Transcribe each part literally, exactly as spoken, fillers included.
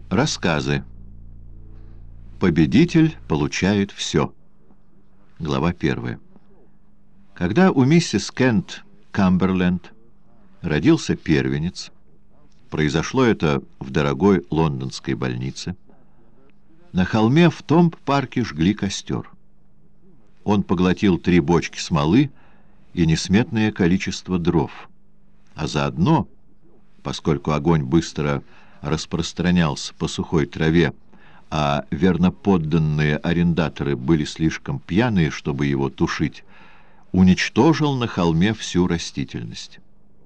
Рассказы. Победитель получает все. Глава первая. Когда у миссис Кент Камберленд родился первенец, произошло это в дорогой лондонской больнице, на холме в Томб-парке жгли костер. Он поглотил три бочки смолы и несметное количество дров, а заодно, поскольку огонь быстро распространялся по сухой траве, а верноподданные арендаторы были слишком пьяные, чтобы его тушить, уничтожил на холме всю растительность.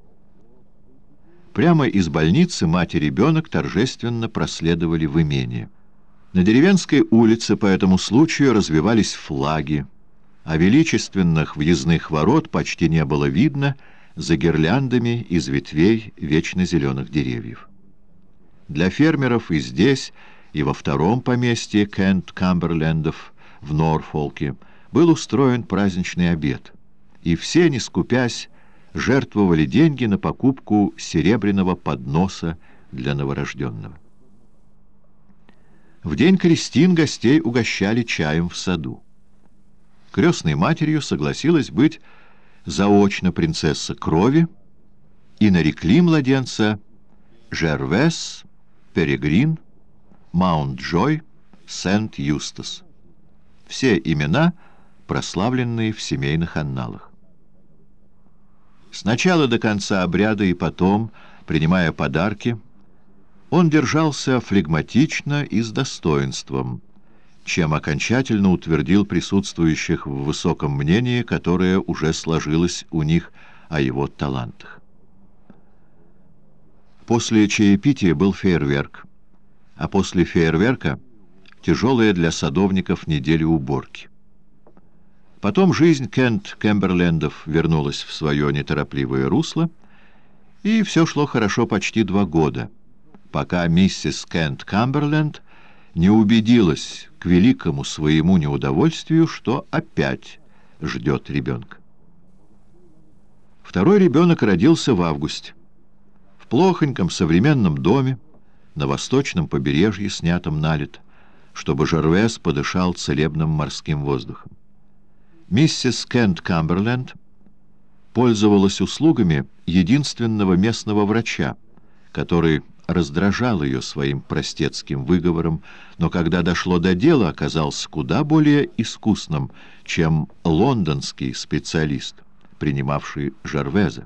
Прямо из больницы мать и ребенок торжественно проследовали в имение. На деревенской улице по этому случаю развивались флаги, а величественных въездных ворот почти не было видно за гирляндами из ветвей вечно зеленых деревьев. Для фермеров и здесь, и во втором поместье Кент-Камберлендов в Норфолке был устроен праздничный обед, и все, не скупясь, жертвовали деньги на покупку серебряного подноса для новорожденного. В день крестин гостей угощали чаем в саду. Крестной матерью согласилась быть заочно принцесса крови, и нарекли младенца Жервес Перегрин Маунтджой Сент-Юстас. Все имена, прославленные в семейных анналах. С начала до конца обряда и потом, принимая подарки, он держался флегматично и с достоинством, чем окончательно утвердил присутствующих в высоком мнении, которое уже сложилось у них о его талантах. После чаепития был фейерверк, а после фейерверка — тяжелая для садовников неделя уборки. Потом жизнь Кент-Камберлендов вернулась в свое неторопливое русло, и все шло хорошо почти два года, пока миссис Кент-Камберленд не убедилась к великому своему неудовольствию, что опять ждет ребенка. Второй ребенок родился в августе. В плохоньком современном доме на восточном побережье, снятом налет, чтобы Жервес подышал целебным морским воздухом. Миссис Кент-Камберленд пользовалась услугами единственного местного врача, который раздражал ее своим простецким выговором, но когда дошло до дела, оказался куда более искусным, чем лондонский специалист, принимавший Жервеза.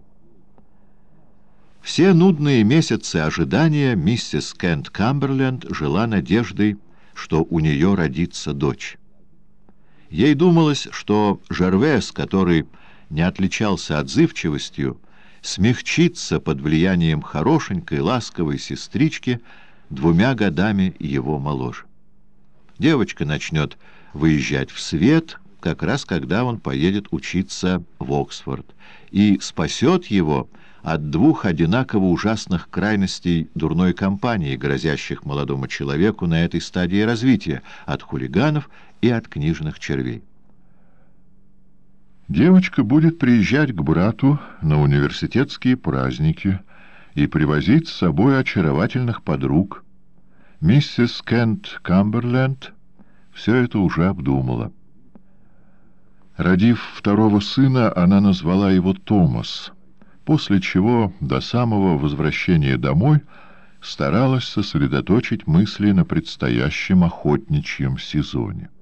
Все нудные месяцы ожидания миссис Кент-Камберленд жила надеждой, что у нее родится дочь. Ей думалось, что Жервес, который не отличался отзывчивостью, смягчится под влиянием хорошенькой, ласковой сестрички, двумя годами его моложе. Девочка начнет выезжать в свет, как раз когда он поедет учиться в Оксфорд, и спасет его от двух одинаково ужасных крайностей дурной компании, грозящих молодому человеку на этой стадии развития, от хулиганов и от книжных червей. Девочка будет приезжать к брату на университетские праздники и привозить с собой очаровательных подруг. Миссис Кент Камберленд все это уже обдумала. Родив второго сына, она назвала его Томас, после чего до самого возвращения домой старалась сосредоточить мысли на предстоящем охотничьем сезоне.